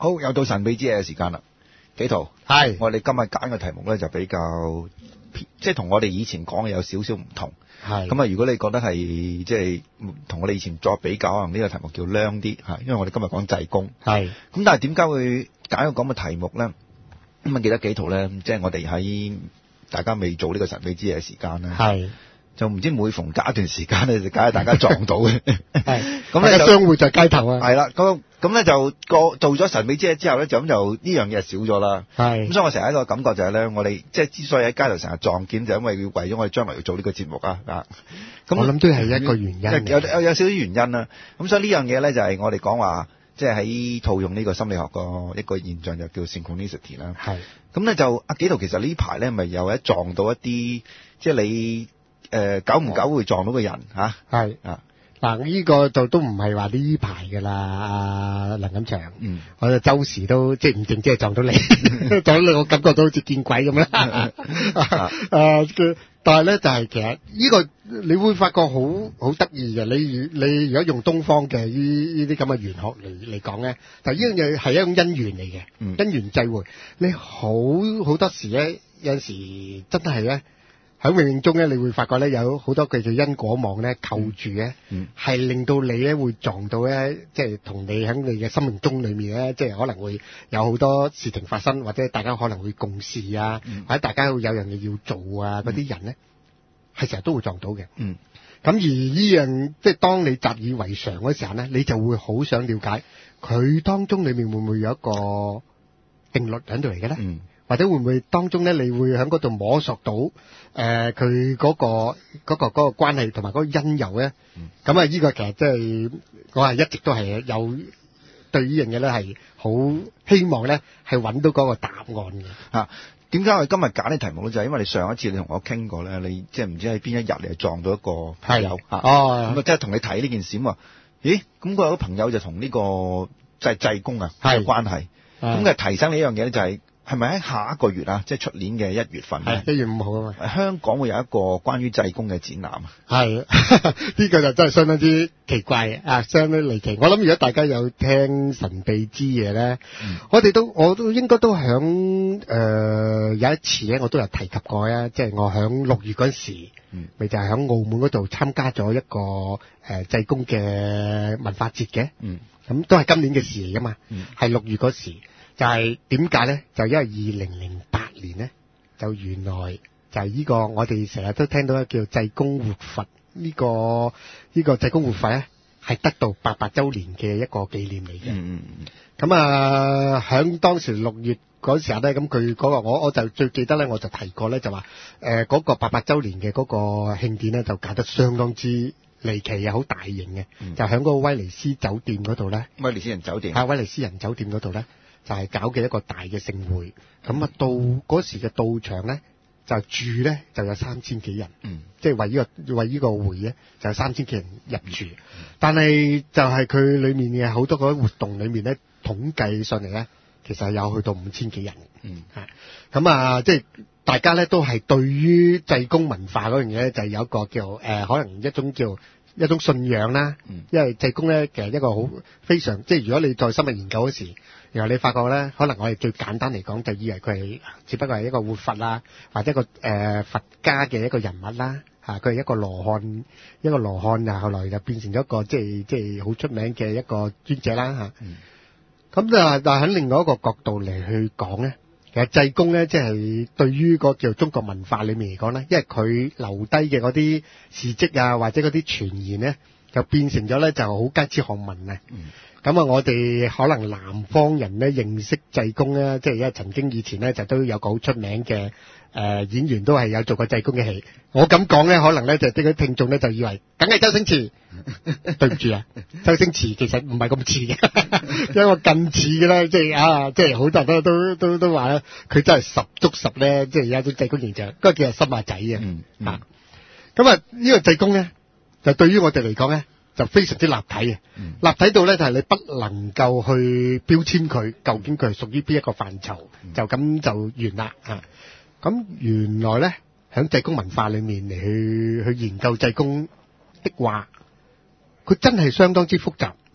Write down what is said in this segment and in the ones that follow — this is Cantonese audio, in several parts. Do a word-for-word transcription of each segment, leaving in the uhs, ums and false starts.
好，又到神秘之夜嘅時間啦，紀陶， 係我哋今日揀嘅題目咧就比較，即係同我哋以前講嘅有少少唔同。 係咁啊，如果你覺得係即係同我哋以前作比較，可能呢個題目叫靚啲嚇，因為我哋今日講濟公。 係。 咁但係點解會揀一個咁嘅題目咧？咁啊，記得紀陶咧，即係我哋喺大家未做呢個神秘之夜嘅時間咧。 係。 就唔知每逢隔一段時間咧，就梗係大家撞到嘅。 係。 咁咧就相會在街頭啊。 係啦，咁咁咧就個做咗神秘之夜之後咧，就咁就呢樣嘢少咗啦。 係。 咁所以我成日一個感覺就係咧，我哋即係之所以喺街頭成日撞見，就因為要為咗我哋將來要做呢個節目啊啊。 咁我諗都係一個原因。 有有有少少原因啦。咁所以呢樣嘢咧就係我哋講話，即係喺套用呢個心理學個一個現象，就叫 synchronicity 啦。 係。咁咧就阿紀陶其實呢排咧咪又一撞到一啲，即係你。誒、呃、久唔久會撞到個人嚇， 係啊嗱，呢個就都唔係話呢排㗎啦，阿梁錦祥，嗯，我就周時都即係唔淨即係撞到你，撞到你我感覺到好似見鬼咁啦，啊，但係咧就係、是、其實呢個你會發覺好好得意嘅，你你如果用東方嘅呢呢啲咁嘅玄學嚟嚟講咧，但係呢樣嘢係一種姻緣嚟嘅，嗯，姻緣際會，你好好多時咧有陣時真係咧。喺冥冥中咧，你會發覺咧有好多佢嘅因果網咧扣住咧，係、嗯、令到你咧會撞到咧，即係同你喺你嘅生命中裏面咧，即係可能會有好多事情發生，或者大家可能會共事啊，嗯、或者大家會有樣嘢要做啊，嗰啲人咧係成日都會撞到嘅。嗯，咁而呢樣即係當你習以為常嗰時候咧，你就會好想了解佢當中裏面會唔會有一個定律喺度嚟嘅咧？嗯。或者會唔會當中咧，你會喺嗰度摸索到誒佢嗰個嗰、嗰個嗰、嗰個關係同埋嗰個因由咧？咁啊，呢個其實即係我係一直都係有對呢樣嘢咧係好希望咧係揾到嗰個答案嘅嚇。點解我今日揀呢題目咧？就係、是、因為你上一次你同我傾過咧，你即係唔知喺邊一日你係撞到一個朋友嚇哦，咁啊即係同你睇呢件事咁話，咦？咁佢有個朋友就同呢個即係濟公啊有關係，咁佢提醒你一樣嘢咧就係、是。係咪喺下一個月啊？即係出年嘅一月份咧？ 係一月五號啊嘛。 香港會有一個關於濟公嘅展覽啊。 係呢個就真係相當之奇怪啊，相當離奇。我諗如果大家有聽神秘之夜咧、嗯，我哋都我都應該都響誒、呃、有一次咧，我都有提及過啊。即係我響六月嗰時，咪、嗯、就係響澳門嗰度參加咗一個誒濟、呃、公嘅文化節嘅。嗯，咁都係今年嘅事嚟噶嘛。嗯，係六月嗰時。就係點解咧？就因為二零零八年咧，就原來就係呢個我哋成日都聽到叫濟公活佛呢、這個呢、這個濟公活佛咧，係得到八百週年嘅一個紀念嚟嘅。嗯嗯咁啊，響當時六月嗰時候咧，咁佢嗰個我我就最記得咧，我就提過咧，就話誒嗰個八百週年嘅嗰個慶典咧，就搞得相當之離奇啊，好大型嘅、嗯，就喺嗰個威尼斯酒店嗰度咧。威尼斯人酒店。啊，威尼斯人酒店嗰度咧。就係、是、搞嘅一個大嘅盛會，咁啊到嗰時嘅到場咧，就住咧就有三千幾人，嗯，即係為呢、這個為呢個會咧就有三千幾人入住，嗯、但係就係佢裏面嘅好多嗰啲活動裏面咧統計上嚟咧，其實係有去到五千幾人，嗯，嚇，咁啊即係大家咧都係對於濟公文化嗰樣嘢咧，就係有一個叫誒、呃、可能一種叫一種信仰啦，嗯，因為濟公咧其實一個好非常即係如果你再深入研究嗰時。然後你發覺咧，可能我哋最簡單嚟講，就以為佢係只不過係一個活佛啦，或者一個誒、呃、佛家嘅一個人物啦，嚇佢係一個羅漢，一個羅漢啊，後來就變成咗一個即係即係好出名嘅一個尊者啦嚇。咁啊，但係喺另外一個角度嚟去講咧，其實濟公咧，即係對於個叫中國文化裏面嚟講咧，因為佢留低嘅嗰啲事蹟啊，或者嗰啲傳言咧，就變成咗咧就好街知巷聞啊。嗯咁啊，我哋可能南方人咧認識濟公咧，即係因為曾經以前咧就都有個好出名嘅誒、呃、演員都係有做過濟公嘅戲。我咁講咧，可能咧就啲啲聽眾咧就以為梗係周星馳。對唔住啊，周星馳其實唔係咁似嘅，因為近似嘅咧，即係啊，即係好多人都都都都話咧，佢真係十足十咧，即係有一種濟公形象，嗰個叫係深馬仔嘅。嗯嗯。啊，咁啊，呢個濟公咧，就對於我哋嚟講咧。就非常之立體嘅、嗯，立體到咧就係、是、你不能夠去標籤佢，究竟佢係屬於邊一個範疇，嗯、就咁就完啦嚇。咁、啊、原來咧喺濟公文化裏面嚟去去研究濟公的話，佢真係相當之複雜。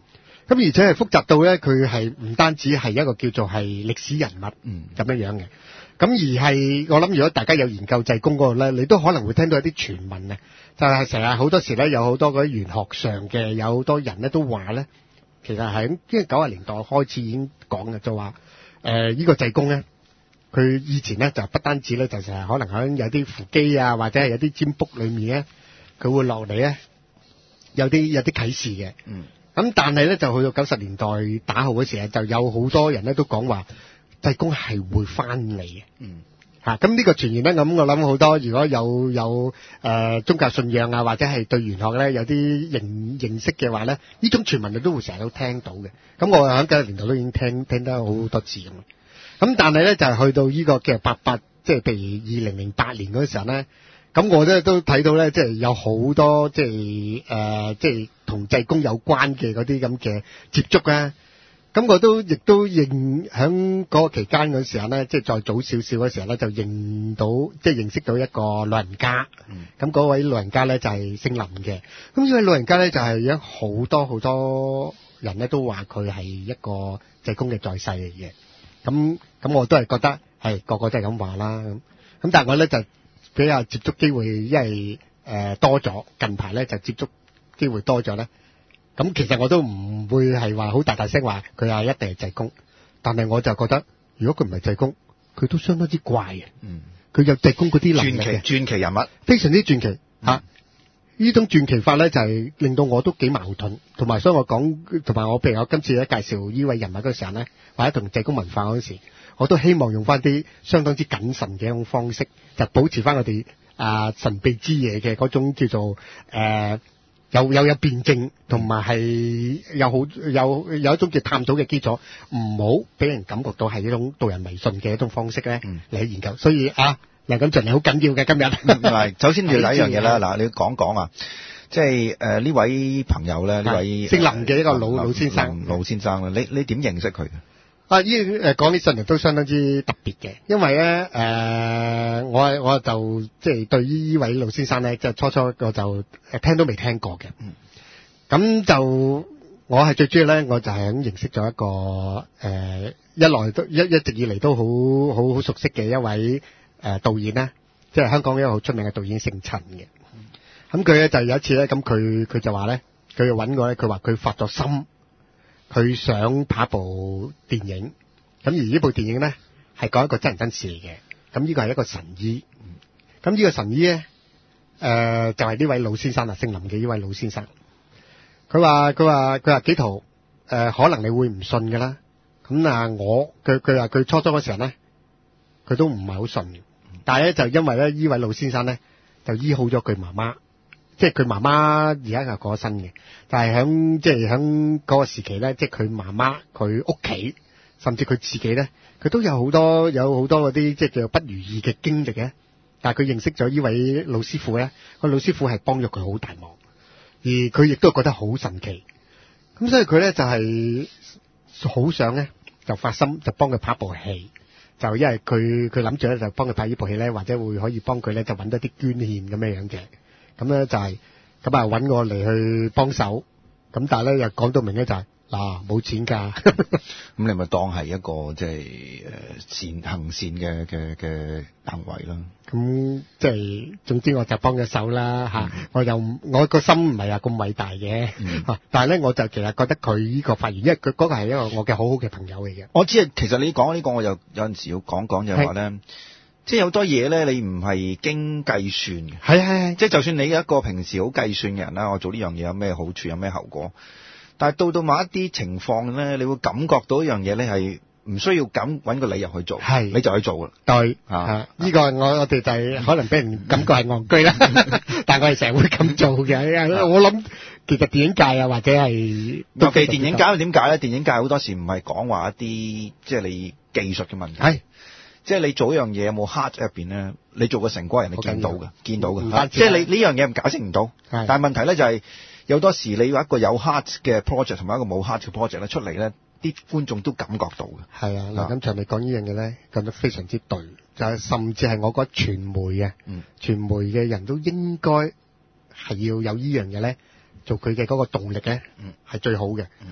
咁而且係複雜到咧，佢係唔單止係一個叫做係歷史人物咁、 嗯、 樣樣嘅。咁而係我諗，如果大家有研究濟公嗰個咧，你都可能會聽到一啲傳聞啊，就係成日好多時咧，有好多嗰啲玄學上嘅，有好多人咧都話咧，其實喺即係九十年代開始已經講嘅，就話誒呢個濟公咧，佢以前咧就不單止咧，就成日可能喺有啲扶乩啊，或者係有啲占卜裏面咧，佢會落嚟咧，有啲有啲啟示嘅。嗯。咁但係咧，就去到九十年代打後嘅時候，就有好多人咧都講話濟公係會翻嚟嘅。嗯。嚇、啊，咁呢個傳言咧，咁我諗好多，如果有有誒、呃、宗教信仰啊，或者係對玄學咧有啲認認識嘅話咧，呢種傳聞你都會成日都聽到嘅。咁我喺九十年代都已經聽聽得好多次咁。咁但係咧就係、是、去到呢個嘅八八，即係譬如二零零八年嗰時候咧。咁我咧都睇到咧，即係有好多即係誒，即係同濟公有關嘅嗰啲咁嘅接觸啊。咁我都亦都認喺嗰個期間嗰時候咧，即係再早少少嘅時候咧，就認到即係認識到一個老人家。咁嗰位老人家咧就係姓林嘅。咁呢位老人家咧就係有好多好多人咧都話佢係一個濟公嘅在世嚟嘅。咁咁我都係覺得係個個都係咁話啦。咁咁但係我咧就比較接觸機會，因為誒、呃、多咗，近排咧就接觸機會多咗咧。咁其實我都唔會係話好大大聲話佢係一定係濟公，但係我就覺得如果佢唔係濟公，佢都相當之怪嘅。嗯，佢有濟公嗰啲能力嘅，傳奇傳奇人物，非常之傳奇嚇。呢、嗯啊、種傳奇法咧就係、是、令到我都幾矛盾，同埋所以我講，同埋我譬如我今次咧介紹呢位人物嗰時候咧，或者同濟公文化嗰時。我都希望用翻啲相當之謹慎嘅一種方式，就保持翻我哋啊神秘之夜嘅嗰種叫做誒、呃、有有有辯證，同埋係有好有有一種叫探討嘅基礎，唔好俾人感覺到係一種導人迷信嘅一種方式咧嚟去研究。所以啊，梁錦祥你好緊要嘅今日。唔係，首先要第一樣嘢啦，嗱你要講講啊，即係誒呢位朋友咧，呢位姓林嘅一個老老先生，老先生咧，你你點認識佢？啊！呢誒講起上嚟都相當之特別嘅，因為咧誒、呃，我我就即係、就是、對於呢位老先生咧，即係初初我就誒聽都未聽過嘅。嗯。咁就我係最主要咧，我就係咁認識咗一個誒、呃，一來都一一直以嚟都好好好熟悉嘅一位誒、呃、導演啦，即係香港一個好出名嘅導演姓陳嘅。咁佢咧就有一次咧，咁佢佢就話咧，佢就揾我咧，佢話佢發咗心。佢想拍一部電影，咁而呢部電影咧係講一個真人真事嚟嘅，咁呢個係一個神醫，咁呢個神醫咧，誒、呃、就係、是、呢位老先生啊，姓林嘅呢位老先生，佢話佢話佢話幾圖，誒、呃、可能你會唔信㗎啦，咁啊我佢佢話佢初初嗰時候咧，佢都唔係好信，但係咧就因為咧呢位老先生咧就醫好咗佢媽媽。即係佢媽媽而家就過咗身嘅，但係喺即係喺嗰個時期咧，即係佢媽媽佢屋企，甚至佢自己咧，佢都有好多有好多嗰啲即係叫不如意嘅經歷嘅。但係佢認識咗呢位老師傅咧，個老師傅係幫咗佢好大忙，而佢亦都覺得好神奇。咁所以佢咧就係、是、好想咧就發心就幫佢拍部戲，就因為佢佢諗住咧就幫佢拍呢部戲咧，或者會可以幫佢咧就揾到啲捐獻咁樣樣嘅。咁咧就係咁啊，揾我嚟去幫手，咁但係咧又講到明咧就係嗱冇錢㗎，咁你咪當係一個即係誒善行善嘅嘅嘅行為啦。咁即係總之我就幫咗手啦嚇、嗯，我又我個心唔係話咁偉大嘅、嗯，但係咧我就其實覺得佢呢個發言，因為佢嗰個係一個我嘅好好嘅朋友嚟嘅。我知啊，其實你講呢個我又有陣時要講講就係話咧。即係好多嘢咧，你唔係經計算嘅。係係，即係就算你一個平時好計算嘅人啦，我做呢樣嘢有咩好處，有咩後果，但係到到某一啲情況咧，你會感覺到一樣嘢咧係唔需要咁揾個理由去做，係你就去做啦。對啊，呢、這個我我哋就係可能俾人感覺係戇居啦，但係我哋成日會咁做嘅。我諗其實電影界啊，或者係尤其電影界，點解咧？電影界好多時唔係講話一啲即係你技術嘅問題。係。即係你做一樣嘢有冇 heart 入邊咧？你做個成果人哋見到嘅，見到嘅。即係你呢樣嘢解釋唔到。但係問題咧就係、是、有多時你有一個有 heart 嘅 project 同埋一個冇 heart 嘅 project 咧出嚟咧，啲觀眾都感覺到嘅。係啊，嗱咁就你講呢樣嘢咧，講得非常之對。就係、是、甚至係我覺得傳媒嘅，嗯，傳媒嘅人都應該係要有呢樣嘢咧，做佢嘅嗰個動力咧，嗯，係最好嘅。嗯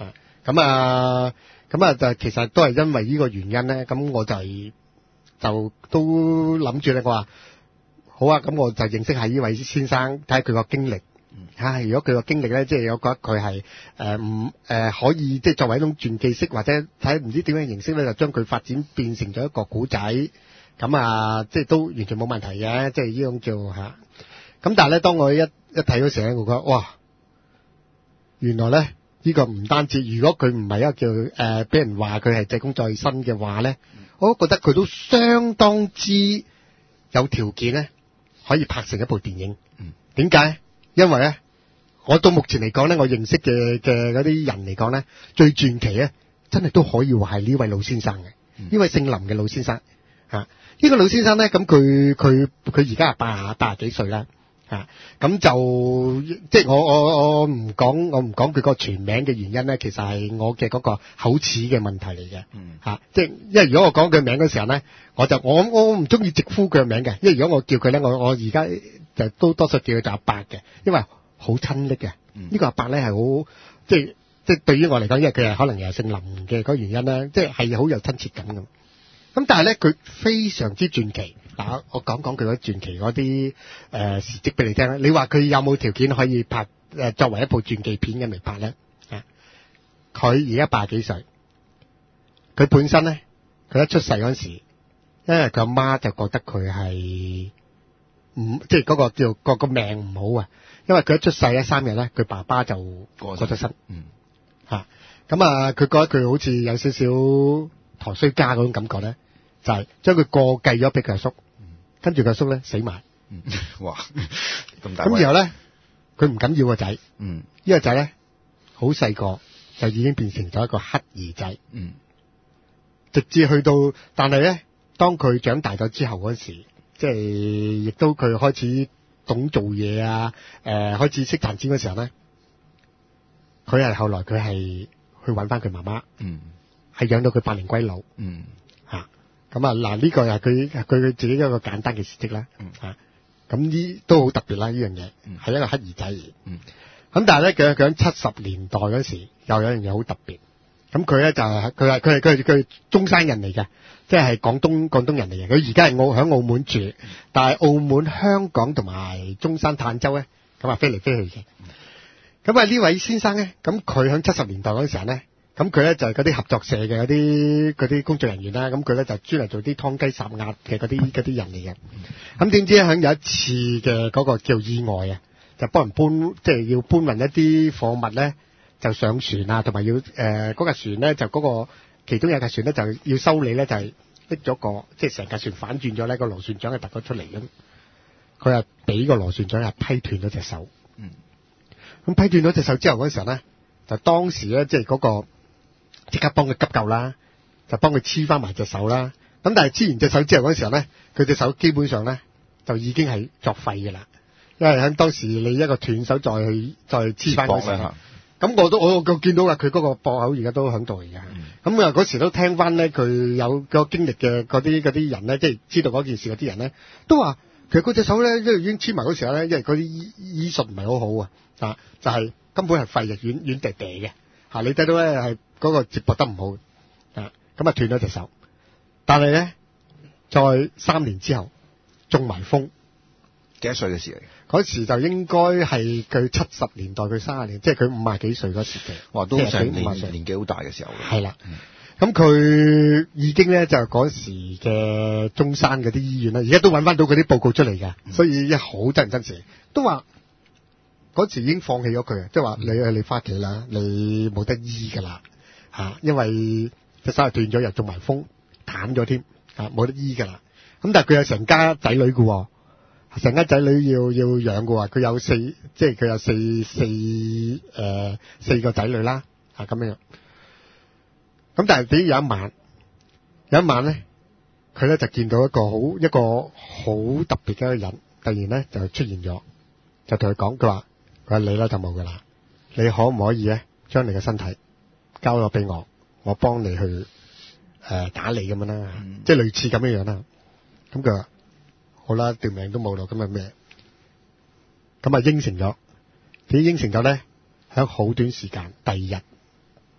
咁啊，咁啊就其實都係因為呢個原因咧，咁我就係就都諗住咧，我話好啊，咁我就認識下呢位先生，睇下佢個經歷。唉，如果佢個經歷咧，即係我覺得佢係誒唔誒可以即係作為一種傳記式，或者睇唔知點樣形式咧，就將佢發展變成咗一個古仔，咁啊，即係都完全冇問題嘅，即係呢種叫嚇。咁但係咧，當我一一睇嗰時咧，我覺得哇，原來咧呢個唔單止，如果佢唔係一個叫誒俾人話佢係濟公在身嘅話咧，我都覺得佢都相當之有條件咧，可以拍成一部電影。點解？因為咧，我到目前嚟講咧，我認識嘅嘅嗰啲人嚟講咧，最傳奇咧，真係都可以話係呢位老先生嘅，呢、嗯、位姓林嘅老先生嚇。呢、啊這個老先生咧，咁佢佢佢而家係八八十幾歲啦嚇。咁、啊、就即係我我我唔講我唔講佢個全名嘅原因咧，其實係我嘅嗰個口齒嘅問題嚟嘅嚇。即係因為如果我講佢名嗰時候咧，我就我我唔中意直呼佢嘅名嘅，因為如果我叫佢咧，我我而家就都多數叫佢做阿伯嘅，因為好親昵嘅。呢、嗯這個阿伯咧係好即係即係對於我嚟講，因為佢係可能又係姓林嘅嗰個原因咧，即係係好有親切感咁。咁但係咧，佢非常之傳奇。嗱，我講講佢嗰傳奇嗰啲誒事蹟俾你聽啦。你話佢有冇條件可以拍誒、呃、作為一部傳記片嘅嚟拍咧？啊，佢而家八十幾歲，佢本身咧，佢一出世嗰時，因為佢阿媽就覺得佢係唔即係嗰個叫個個命唔好啊。因為佢一出世咧三日咧，佢爸爸就過咗身。嗯，吓咁啊，佢覺得佢好似有少少陀衰家嗰種感覺咧，就係將佢過繼咗俾佢阿叔，跟住佢阿叔咧死埋。 嗯，哇，咁大。 咁然後咧，佢唔敢要個仔。 嗯， 呢個仔咧好細個就已經變成咗一個乞兒仔。 嗯， 直至去到，但係咧，當佢長大咗之後嗰時，即係亦都佢開始懂做嘢啊，誒、呃，開始識賺錢嘅時候咧，佢係後來佢係去揾翻佢媽媽，嗯，係養到佢百年歸老，嗯，吓、啊，咁啊嗱呢個係佢佢佢自己一個簡單嘅事蹟啦，嗯，吓、啊，咁呢都好特別啦呢樣嘢，係、嗯、一個乞兒仔，嗯，咁但係咧佢佢喺七十年代嗰時又有一樣嘢好特別，咁佢咧就係佢係佢係佢係佢係中山人嚟嘅。即係廣東廣東人嚟嘅，佢而家係澳喺澳門住，但係澳門、香港同埋中山、坦洲咧，咁啊飛嚟飛去嘅。咁啊呢位先生咧，咁佢喺七十年代嗰陣時候咧，咁佢咧就係嗰啲合作社嘅嗰啲嗰啲工作人員啦，咁佢咧就專嚟做啲劏雞殺鴨嘅嗰啲嗰啲人嚟嘅。咁點知咧喺有一次嘅嗰個叫意外啊，就幫人搬即係要搬運一啲貨物咧，就上船啊，同埋要誒嗰架船咧就嗰個。其中有架船咧就要修理咧，就係拎咗個即係成架船反轉咗咧，個螺旋槳係突咗出嚟咁，佢係俾個螺旋槳係批斷咗隻手。嗯，咁批斷咗隻手之後嗰時候咧，就當時咧即係嗰個即刻幫佢急救啦，就幫佢黐翻埋隻手啦。咁但係黐完隻手之後嗰時候咧，佢隻手基本上咧就已經係作廢㗎啦，因為喺當時你一個斷手再去再黐翻嗰時候。咁我都我我見到啊，佢嗰個駁口而家都喺度而家。咁啊嗰時都聽翻咧，佢有個經歷嘅嗰啲嗰啲人咧，即係知道嗰件事嗰啲人咧，都話其實嗰隻手咧，因為已經黐埋嗰時候咧，因為嗰啲醫醫術唔係好好啊，啊就係、是、根本係廢嘅，軟軟地地嘅嚇。你睇到咧係嗰個接駁得唔好啊，咁啊斷咗隻手。但係咧，在三年之後中埋風， 幾多歲嘅事嚟？ 嗰時就應該係佢七十年代，佢三十年，即係佢五廿幾歲嗰時嘅。哇， 都成年年紀好大嘅時候。 係啦，咁佢、嗯、已經咧就嗰時嘅中山嗰啲醫院啦，而家都揾翻到嗰啲報告出嚟嘅、嗯，所以一好真人真事，都話嗰時已經放棄咗佢，即係話你你翻屋企啦，你冇得醫噶啦嚇，因為隻手係斷咗，又中埋風，癱咗添嚇，冇得醫噶啦。咁但係佢有成家仔女嘅喎。成家仔女要要養嘅話，佢有四，即係佢有四四誒、呃、四個仔女啦，啊咁樣。咁但係點有一晚，有一晚咧，佢咧就見到一個好一個好特別嘅一個人，突然咧就出現咗，就同佢講，佢話：佢話你咧就冇噶啦，你可唔可以咧將你嘅身體交咗俾我，我幫你去誒、呃、打理咁樣啦，嗯、即係類似咁樣樣啦。咁佢話。好啦，條命都冇咯，咁啊咩？咁啊應承咗，點應承咗咧？喺好短時間，第二日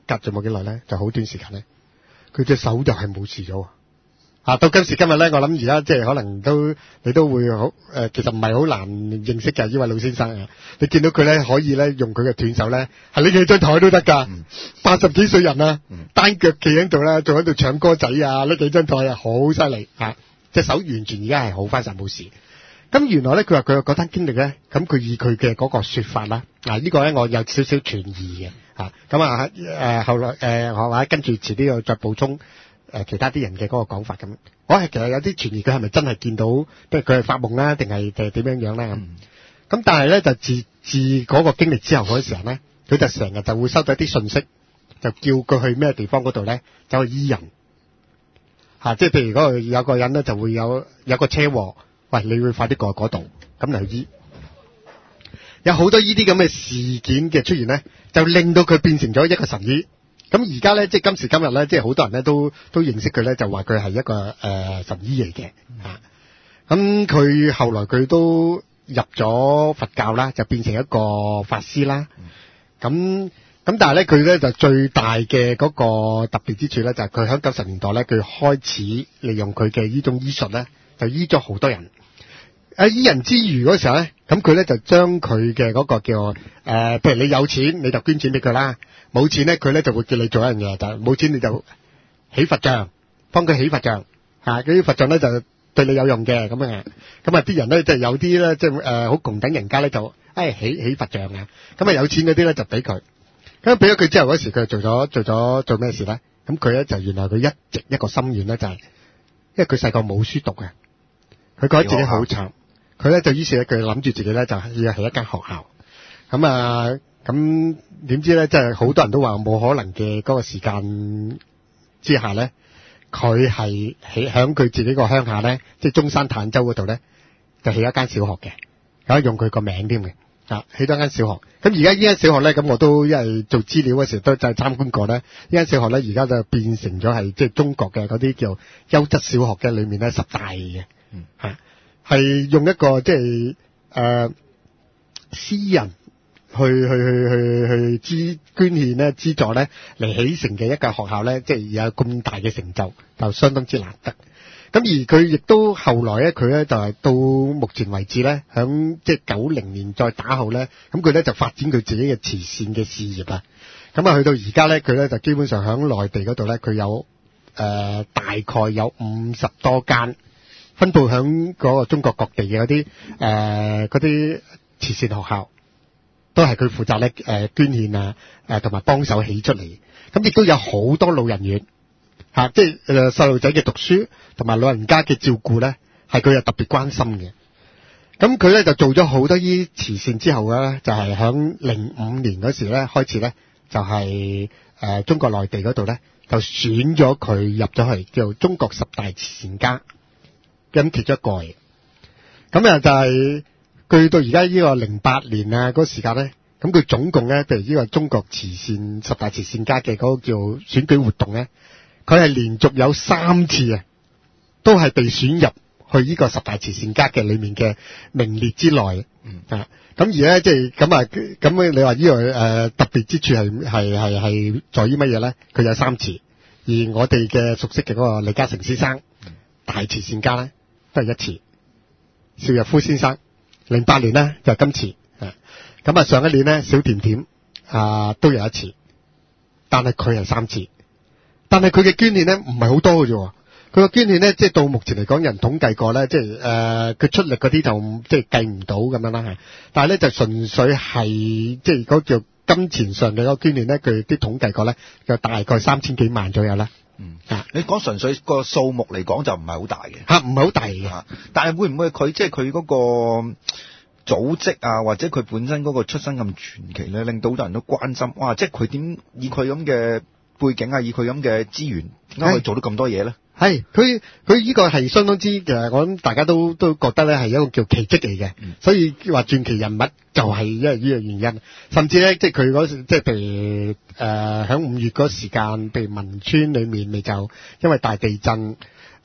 隔咗冇幾耐咧，就好短時間咧，佢隻手就係冇事咗。啊，到今時今日咧，我諗而家即係可能都你都會好誒、呃，其實唔係好難認識嘅呢位老先生啊。你見到佢咧，可以咧用佢嘅斷手咧，係拎起張台都得㗎。八十幾歲人啊，嗯、單腳企喺度咧，仲喺度唱歌仔啊，拎起張台啊，好犀利嚇！隻手完全而家係好翻晒冇事。咁原來咧，佢話佢嗰單經歷咧，咁佢以佢嘅嗰個説法啦，啊、這個、呢個咧我有少少存疑嘅嚇。咁啊誒、呃、後來誒我話跟住遲啲又再補充。誒其他啲人嘅嗰個講法咁，我係其實有啲存疑，佢係咪真係見到，即係佢係發夢啦，定係定係點樣樣咧咁？咁、嗯、但係咧就自自嗰個經歷之後嗰時候咧，佢就成日就會收到一啲信息，就叫佢去咩地方嗰度咧，走去醫人嚇、啊，即係譬如嗰度有個人咧就會有有個車禍，喂，你會快啲過去嗰度，咁嚟醫。有好多呢啲咁嘅事件嘅出現咧，就令到佢變成咗一個神醫。咁而家咧，即係今時今日咧，即係好多人咧都都認識佢咧，就話佢係一個誒、呃、神醫嚟嘅嚇。咁佢、嗯、後來佢都入咗佛教啦，就變成一個法師啦。咁咁但係咧，佢咧就最大嘅嗰個特別之處咧，就係佢喺九十年代咧，佢開始利用佢嘅呢種醫術咧，就醫咗好多人。喺醫人之餘嗰時候咧，咁佢咧就將佢嘅嗰個叫誒、呃，譬如你有錢你就捐錢俾佢啦。冇錢咧，佢咧就會叫你做一樣嘢，就係冇錢你就起佛像，幫佢起佛像嚇。嗰啲佛像咧就對你有用嘅咁樣。咁啊啲人咧即係有啲咧即係誒好窮等人家咧就誒起起佛像啊。咁啊有錢嗰啲咧就俾佢。咁俾咗佢之後嗰時，佢做咗做咗做咩事咧？咁佢咧就原來佢一直一個心願咧就係，因為佢細個冇書讀嘅，佢覺得自己好慘。佢咧就於是咧佢諗住自己咧就要起一間學校。咁啊〜咁點知咧，即係好多人都話冇可能嘅嗰個時間之下咧，佢係喺響佢自己個鄉下咧，即係中山坦洲嗰度咧，就起一間小學嘅，有用佢個名添嘅，啊，起咗間小學。咁而家呢間小學咧，咁我都因為做資料嗰時都就係參觀過咧，呢間小學咧而家就變成咗係即係中國嘅嗰啲叫優質小學嘅裏面咧十大嘅，嗯，嚇係用一個即係誒私人。去去去去去資捐獻咧資助咧嚟起成嘅一個學校咧，即係有咁大嘅成就，就相當之難得。咁而佢亦都後來咧，佢咧就係到目前為止咧，響即係九零年再打後咧，咁佢咧就發展佢自己嘅慈善嘅事業啊。咁啊，去到而家咧，佢咧就基本上響內地嗰度咧，佢有誒、呃、大概有五十多間分佈響嗰個中國各地嘅嗰啲誒嗰啲慈善學校。都係佢負責咧，誒捐獻啊，誒同埋幫手起出嚟。咁亦都有好多老人院嚇、啊，即係誒細路仔嘅讀書同埋老人家嘅照顧咧，係佢又特別關心嘅。咁佢咧就做咗好多啲慈善之後咧，就係響零五年嗰時咧開始咧，就係、是、誒、呃、中國內地嗰度咧就選咗佢入咗去叫做中國十大慈善家，咁其中一個嘅。咁啊就係、是。據到而家呢個零八年啊嗰個時間咧，咁佢總共咧，譬如呢個中國慈善十大慈善家嘅嗰個叫選舉活動咧，佢係連續有三次啊，都係被選入去呢個十大慈善家嘅裏面嘅名列之內。嗯啊，咁而咧即係咁啊，咁你話呢個誒特別之處係係係係在於乜嘢咧？佢有三次，而我哋嘅熟悉嘅嗰個李嘉誠先生、嗯、大慈善家咧都係一次，邵逸夫先生。零八年咧就今次，咁啊上一年咧小甜甜啊都有一次，但係佢係三次，但係佢嘅捐獻咧唔係好多嘅啫，佢嘅捐獻咧即係到目前嚟講人統計過咧，即係誒佢出力嗰啲就即係計唔到咁樣啦，但係咧就純粹係即係嗰叫金錢上嘅嗰個捐獻咧，佢啲統計過咧就大概三千幾萬左右啦。 嗯啊，你講純粹個數目嚟講就唔係好大嘅吓，唔係好大嘅、 啊，但係會唔會佢即係佢嗰個組織啊，或者佢本身嗰個出身咁傳奇咧，令到好多人都關心，哇！即係佢點以佢咁嘅背景啊，以佢咁嘅資源，點解可以做到咁多嘢咧？ 係佢佢呢個係相當之嘅，我諗大家都都覺得咧係一個叫奇蹟嚟嘅，嗯、所以話傳奇人物就係因為呢個原因。甚至咧，即係佢嗰時，即係譬如誒響五月嗰時間，譬如汶川裏面咪就因為大地震，誒、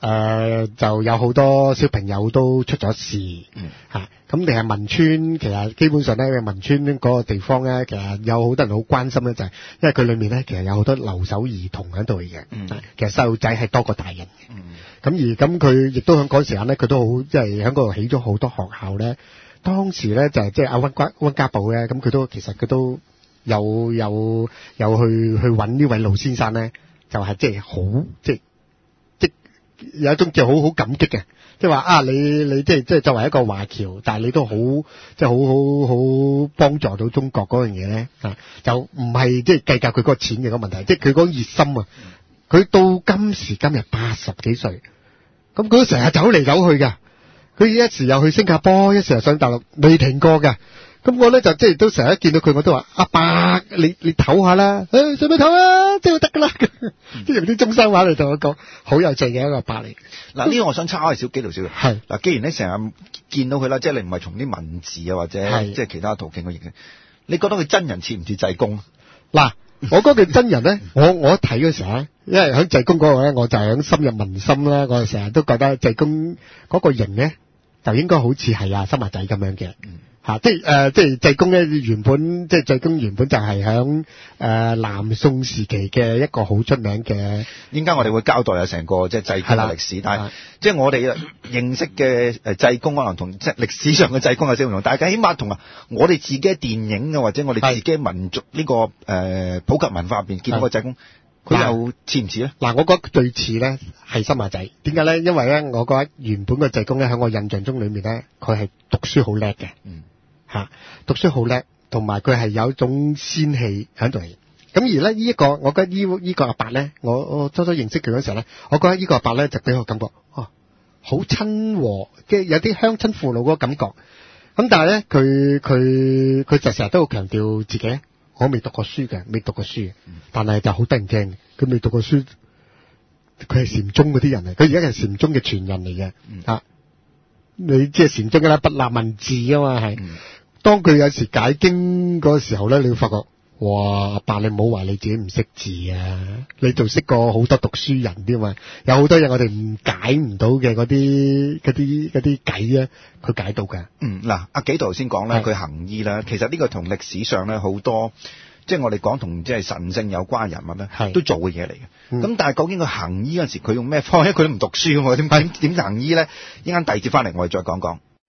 呃、就有好多小朋友都出咗事， 嗯嚇咁你係汶川，其實基本上咧，汶川嗰個地方咧，其實有好多人好關心咧，就係、是、因為佢裏面咧，其實有好多留守兒童喺度嘅， 嗯， 其實細路仔係多過大人嘅， 嗯， 咁而咁佢亦都喺嗰時間咧，佢都好即係喺嗰度起咗好多學校咧。當時咧就係即係阿溫家溫家寶咧，咁佢都其實佢都有有有去去揾呢位老先生咧，就係即係好即係即有一種就好好感激嘅，即係話啊你你即係即係作為一個華僑，但係你都好即係好好好幫助到中國嗰樣嘢咧，啊就唔係即係計較佢嗰個錢嘅個問題，即係佢嗰個熱心啊！佢到今時今日八十幾歲，咁佢都成日走嚟走去㗎。佢一時又去新加坡，一時又上大陸，未停過㗎。咁我咧就即係都成日見到佢，我都話阿伯，你你唞下啦，誒使乜唞啊，即係得噶啦。即係用啲中山話嚟同我講，好有趣嘅一個阿伯嚟。 嗱呢個我想抄開少幾條少。 係嗱，既然咧成日見到佢啦，即係你唔係從啲文字啊或者即係其他途徑去認識，你覺得佢真人似唔似濟公？ 嗱，我覺得佢真人咧，我我睇嗰時候咧，因為喺濟公嗰個咧，我就係喺深入民心啦，我成日都覺得濟公嗰個型咧，就應該好似係阿新馬仔咁樣嘅。嗯吓、啊，即係誒、呃，即係濟公咧，原本即係濟公原本就係響誒南宋時期嘅一個好出名嘅。應該我哋會交代有成個即係濟公嘅歷史，但係即係我哋認識嘅誒濟公可能同即係歷史上嘅濟公有少唔同，但係起碼同啊我哋自己嘅電影啊或者我哋自己民族呢、這個誒、呃、普及文化入邊見到個濟公，佢又似唔似咧？ 嗱，我覺得最似咧係新馬仔，點解咧？因為咧，我覺得原本個濟公咧喺我印象中裏面咧，佢係讀書好叻嘅。嗯。吓，讀書好叻，同埋佢係有一種仙氣喺度嚟。咁而咧呢一個，我覺得呢呢個阿伯咧，我我初初認識佢嗰時候咧，我覺得呢個阿伯咧就俾我感覺，哦，好親和，即係有啲鄉親父老嗰個感覺。咁但係咧，佢佢佢就成日都好強調自己咧，我未讀過書嘅，未讀過書，但係就好得人驚，佢未讀過書，佢係禪宗嗰啲人嚟，佢而家係禪宗嘅傳人嚟嘅，啊，你即係禪宗嘅啦，不立文字啊嘛，係。嗯當佢有時解經嗰個時候咧，你會發覺，哇！阿伯你唔好話你自己唔識字啊，你仲識過好多讀書人添嘛，有好多嘢我哋唔解唔到嘅嗰啲嗰啲嗰啲計咧，佢解到㗎。嗯， 嗱，阿紀陶頭先講咧，佢行醫啦，其實呢個同歷史上咧好多，即係我哋講同即係神聖有關人物咧，都做嘅嘢嚟嘅。咁、嗯、但係究竟佢行醫嗰時，佢用咩方法？佢都唔讀書喎，點點點行醫咧？一陣間第二節翻嚟，我哋再講講。